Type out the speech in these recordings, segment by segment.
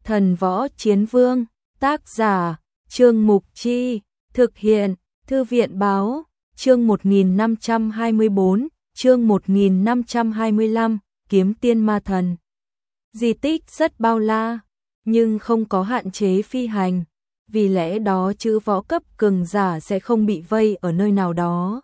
Thần Võ Chiến Vương, tác giả, Trương Mục Chi, thực hiện, Thư viện Báo, chương 1524, chương 1525, Kiếm Tiên Ma Thần. Di tích rất bao la, nhưng không có hạn chế phi hành, vì lẽ đó chữ võ cấp cường giả sẽ không bị vây ở nơi nào đó.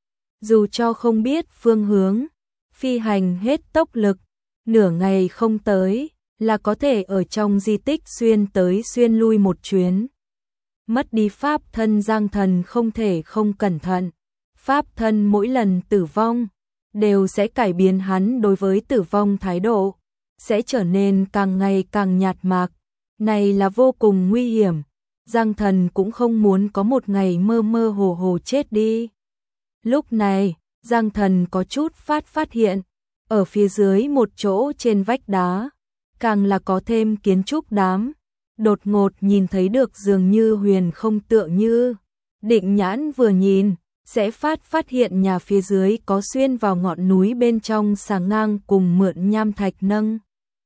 Dù cho không biết phương hướng, phi hành hết tốc lực, nửa ngày không tới, là có thể ở trong di tích xuyên tới xuyên lui một chuyến. Mất đi pháp thân Giang Thần không thể không cẩn thận. Pháp thân mỗi lần tử vong, đều sẽ cải biến hắn đối với tử vong thái độ, sẽ trở nên càng ngày càng nhạt mạc. Này là vô cùng nguy hiểm. Giang Thần cũng không muốn có một ngày mơ mơ hồ hồ chết đi. Lúc này, Giang Thần có chút phát hiện, ở phía dưới một chỗ trên vách đá, càng là có thêm kiến trúc đám. Đột ngột nhìn thấy được dường như huyền không tựa như. Định nhãn vừa nhìn, sẽ phát hiện nhà phía dưới có xuyên vào ngọn núi bên trong sàng ngang cùng mượn nham thạch nâng.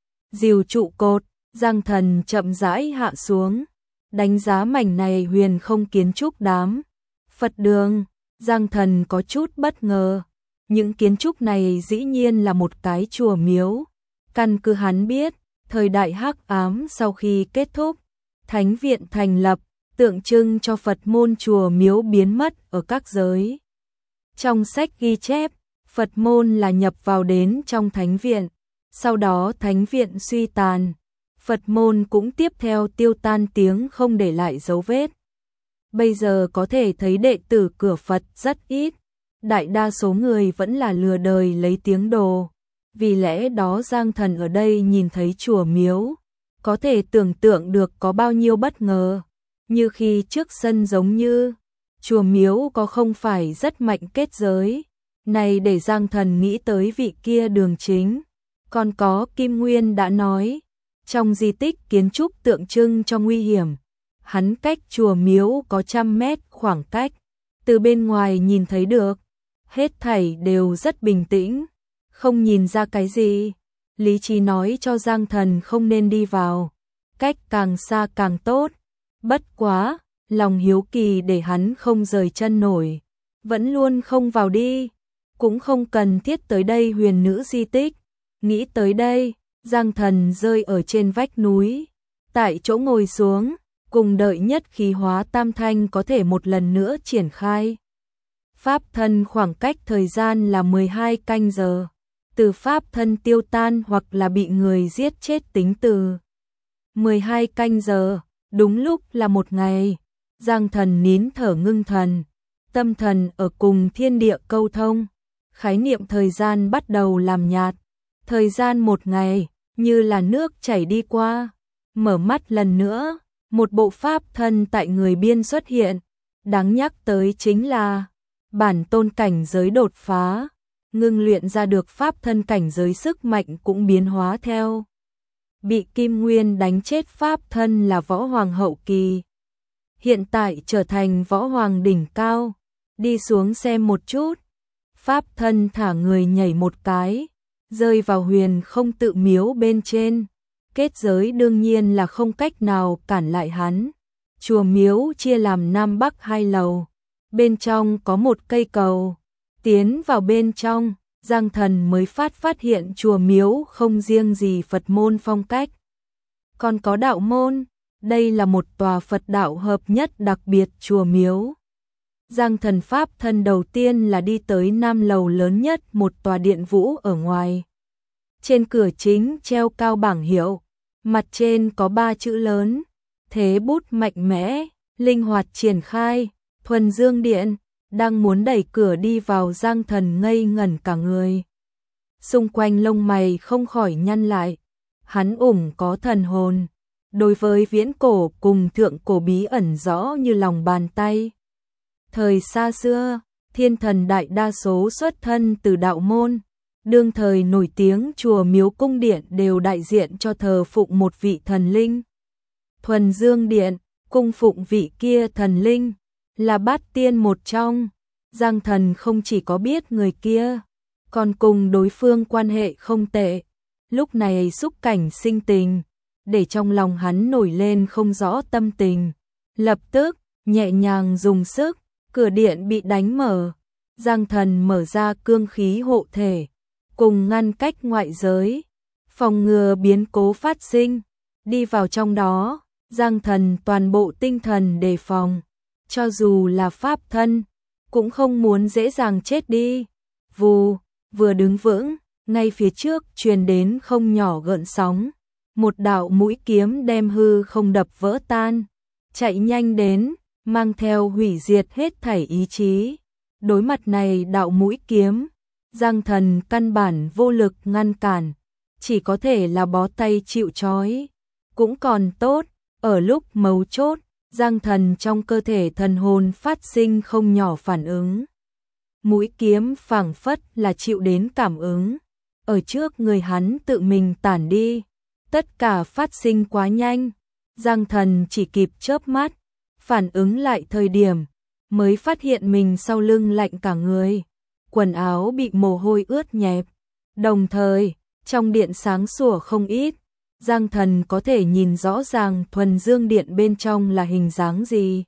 Dìu trụ cột, Giang Thần chậm rãi hạ xuống, đánh giá mảnh này huyền không kiến trúc đám. Phật đường, Giang Thần có chút bất ngờ. Những kiến trúc này dĩ nhiên là một cái chùa miếu. Căn cứ hắn biết, thời đại Hắc Ám sau khi kết thúc, thánh viện thành lập, tượng trưng cho Phật môn chùa miếu biến mất ở các giới. Trong sách ghi chép, Phật môn là nhập vào đến trong thánh viện, sau đó thánh viện suy tàn, Phật môn cũng tiếp theo tiêu tan tiếng không để lại dấu vết. Bây giờ có thể thấy đệ tử cửa Phật rất ít, đại đa số người vẫn là lừa đời lấy tiếng đồ. Vì lẽ đó Giang Thần ở đây nhìn thấy chùa miếu, có thể tưởng tượng được có bao nhiêu bất ngờ. Như khi trước sân giống như, chùa miếu có không phải rất mạnh kết giới. Này để Giang Thần nghĩ tới vị kia Đường Chính. Còn có Kim Nguyên đã nói, trong di tích kiến trúc tượng trưng cho nguy hiểm. Hắn cách chùa miếu có 100 mét khoảng cách, từ bên ngoài nhìn thấy được, hết thảy đều rất bình tĩnh. Không nhìn ra cái gì, lý trí nói cho Giang Thần không nên đi vào, cách càng xa càng tốt. Bất quá, lòng hiếu kỳ để hắn không rời chân nổi, vẫn luôn không vào đi, cũng không cần thiết tới đây huyền nữ di tích. Nghĩ tới đây, Giang Thần rơi ở trên vách núi, tại chỗ ngồi xuống, cùng đợi nhất khí hóa tam thanh có thể một lần nữa triển khai. Pháp thân khoảng cách thời gian là 12 canh giờ. Từ pháp thân tiêu tan hoặc là bị người giết chết tính từ 12 canh giờ, đúng lúc là một ngày. Giang Thần nín thở ngưng thần, tâm thần ở cùng thiên địa câu thông, khái niệm thời gian bắt đầu làm nhạt. Thời gian một ngày, như là nước chảy đi qua. Mở mắt lần nữa, một bộ pháp thân tại người biên xuất hiện. Đáng nhắc tới chính là bản tôn cảnh giới đột phá. Ngưng luyện ra được pháp thân cảnh giới sức mạnh cũng biến hóa theo. Bị Kim Nguyên đánh chết pháp thân là võ hoàng hậu kỳ, hiện tại trở thành võ hoàng đỉnh cao. Đi xuống xem một chút. Pháp thân thả người nhảy một cái, rơi vào huyền không tự miếu bên trên. Kết giới đương nhiên là không cách nào cản lại hắn. Chùa miếu chia làm Nam Bắc 2 lầu, bên trong có một cây cầu. Tiến vào bên trong, Giang Thần mới phát hiện chùa miếu không riêng gì Phật môn phong cách, còn có đạo môn. Đây là một tòa Phật đạo hợp nhất đặc biệt chùa miếu. Giang Thần pháp thân đầu tiên là đi tới Nam lầu lớn nhất một tòa điện vũ ở ngoài. Trên cửa chính treo cao bảng hiệu, mặt trên có 3 chữ lớn, thế bút mạnh mẽ, linh hoạt triển khai, Thuần Dương Điện. Đang muốn đẩy cửa đi vào, Giang Thần ngây ngẩn cả người. Xung quanh lông mày không khỏi nhăn lại. Hắn có thần hồn, đối với viễn cổ cùng thượng cổ bí ẩn rõ như lòng bàn tay. Thời xa xưa, thiên thần đại đa số xuất thân từ đạo môn. Đương thời nổi tiếng chùa miếu cung điện đều đại diện cho thờ phụng một vị thần linh. Thuần Dương Điện, cung phụng vị kia thần linh, là bát tiên một trong. Giang Thần không chỉ có biết người kia, còn cùng đối phương quan hệ không tệ. Lúc này xúc cảnh sinh tình, để trong lòng hắn nổi lên không rõ tâm tình. Lập tức, nhẹ nhàng dùng sức, cửa điện bị đánh mở. Giang Thần mở ra cương khí hộ thể, cùng ngăn cách ngoại giới, phòng ngừa biến cố phát sinh. Đi vào trong đó, Giang Thần toàn bộ tinh thần đề phòng, cho dù là pháp thân, cũng không muốn dễ dàng chết đi. Vù, vừa đứng vững, ngay phía trước truyền đến không nhỏ gợn sóng, một đạo mũi kiếm đem hư không đập vỡ tan, chạy nhanh đến, mang theo hủy diệt hết thảy ý chí. Đối mặt này đạo mũi kiếm, Giang Thần căn bản vô lực ngăn cản, chỉ có thể là bó tay chịu trói. Cũng còn tốt, ở lúc mấu chốt, Giang Thần trong cơ thể thần hồn phát sinh không nhỏ phản ứng. Mũi kiếm phảng phất là chịu đến cảm ứng, ở trước người hắn tự mình tản đi. Tất cả phát sinh quá nhanh, Giang Thần chỉ kịp chớp mắt, phản ứng lại thời điểm, mới phát hiện mình sau lưng lạnh cả người, quần áo bị mồ hôi ướt nhẹp. Đồng thời, trong điện sáng sủa không ít, Giang Thần có thể nhìn rõ ràng thuần dương điện bên trong là hình dáng gì.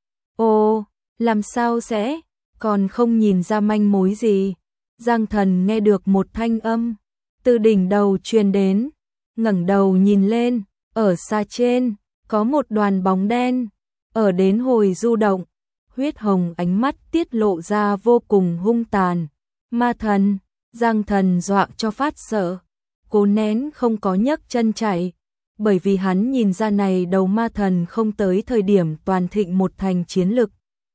Ô, làm sao sẽ, còn không nhìn ra manh mối gì. Giang Thần nghe được một thanh âm, từ đỉnh đầu truyền đến, ngẩng đầu nhìn lên, ở xa trên, có một đoàn bóng đen, ở đến hồi du động, huyết hồng ánh mắt tiết lộ ra vô cùng hung tàn. Ma thần, Giang Thần dọa cho phát sợ, cố nén không có nhấc chân chạy, bởi vì hắn nhìn ra này đầu ma thần không tới thời điểm toàn thịnh một thành chiến lực.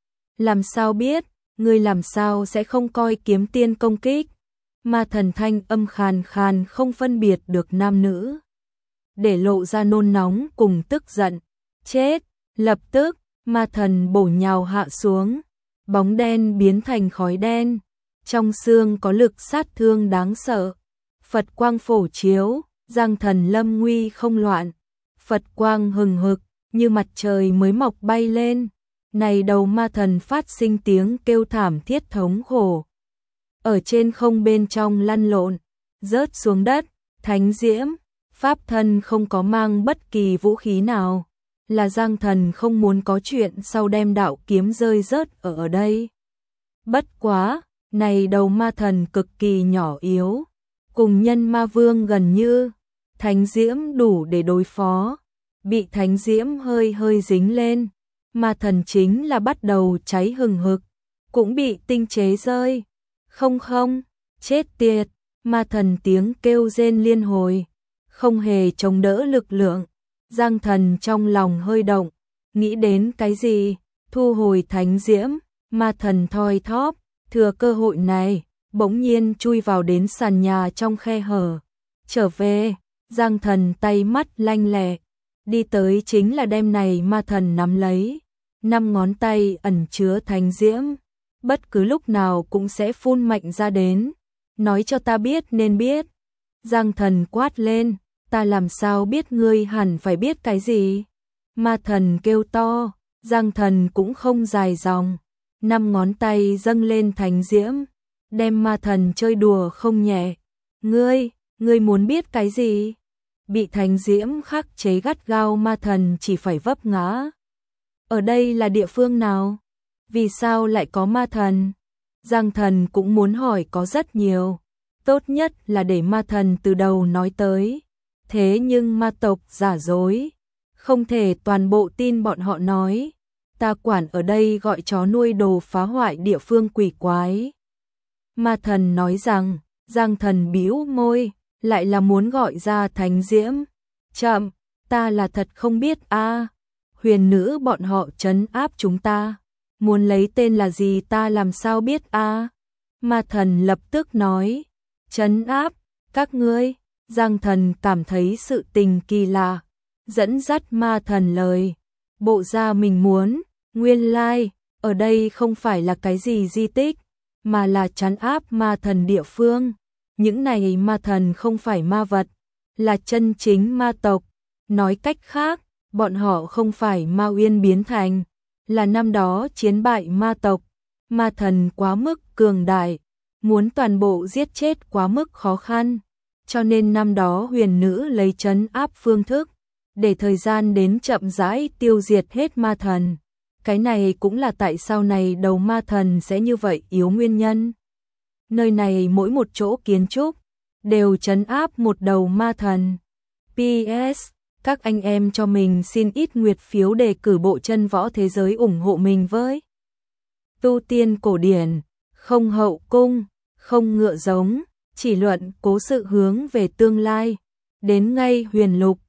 Làm sao biết, ngươi làm sao sẽ không coi kiếm tiên công kích? Ma thần thanh âm khàn khàn không phân biệt được nam nữ, để lộ ra nôn nóng cùng tức giận. Chết, lập tức, ma thần bổ nhào hạ xuống, bóng đen biến thành khói đen, trong xương có lực sát thương đáng sợ. Phật quang phổ chiếu, Giang Thần lâm nguy không loạn, Phật quang hừng hực, như mặt trời mới mọc bay lên. Này đầu ma thần phát sinh tiếng kêu thảm thiết thống khổ, ở trên không bên trong lăn lộn, rớt xuống đất. Thánh diễm, pháp thân không có mang bất kỳ vũ khí nào, là Giang Thần không muốn có chuyện sau đem đạo kiếm rơi rớt ở đây. Bất quá, này đầu ma thần cực kỳ nhỏ yếu, cùng nhân ma vương gần như, thánh diễm đủ để đối phó, bị thánh diễm hơi hơi dính lên, ma thần chính là bắt đầu cháy hừng hực, cũng bị tinh chế rơi. Không không, chết tiệt, ma thần tiếng kêu rên liên hồi, không hề chống đỡ lực lượng. Giang Thần trong lòng hơi động, nghĩ đến cái gì, thu hồi thánh diễm, ma thần thoi thóp, thừa cơ hội này, bỗng nhiên chui vào đến sàn nhà trong khe hở. Trở về, Giang Thần tay mắt lanh lẹ, đi tới chính là đem này ma thần nắm lấy, 5 ngón tay ẩn chứa thánh diễm, bất cứ lúc nào cũng sẽ phun mạnh ra đến. Nói cho ta biết nên biết. Giang Thần quát lên, ta làm sao biết, ngươi hẳn phải biết cái gì. Ma thần kêu to, Giang Thần cũng không dài dòng, 5 ngón tay dâng lên thánh diễm, đem ma thần chơi đùa không nhẹ. Ngươi muốn biết cái gì? Bị thánh diễm khắc chế gắt gao ma thần chỉ phải vấp ngã. Ở đây là địa phương nào? Vì sao lại có ma thần? Giang Thần cũng muốn hỏi có rất nhiều, tốt nhất là để ma thần từ đầu nói tới. Thế nhưng ma tộc giả dối, không thể toàn bộ tin bọn họ nói. Ta quản ở đây gọi chó nuôi đồ phá hoại địa phương quỷ quái. Ma thần nói rằng, Giang Thần bĩu môi, lại là muốn gọi ra thánh diễm. Chậm, ta là thật không biết a. Huyền nữ bọn họ trấn áp chúng ta, muốn lấy tên là gì ta làm sao biết a. Ma thần lập tức nói, trấn áp, các ngươi. Giang Thần cảm thấy sự tình kỳ lạ, dẫn dắt ma thần lời, bộ ra mình muốn, nguyên lai, ở đây không phải là cái gì di tích, mà là trấn áp ma thần địa phương. Những này ma thần không phải ma vật, là chân chính ma tộc. Nói cách khác, bọn họ không phải ma uyên biến thành, là năm đó chiến bại ma tộc. Ma thần quá mức cường đại, muốn toàn bộ giết chết quá mức khó khăn, cho nên năm đó huyền nữ lấy trấn áp phương thức, để thời gian đến chậm rãi tiêu diệt hết ma thần. Cái này cũng là tại sao này đầu ma thần sẽ như vậy yếu nguyên nhân. Nơi này mỗi một chỗ kiến trúc đều trấn áp một đầu ma thần. PS, các anh em cho mình xin ít nguyệt phiếu để cử bộ chân võ thế giới ủng hộ mình với. Tu tiên cổ điển, không hậu cung, không ngựa giống, chỉ luận cố sự hướng về tương lai. Đến ngay huyền lục,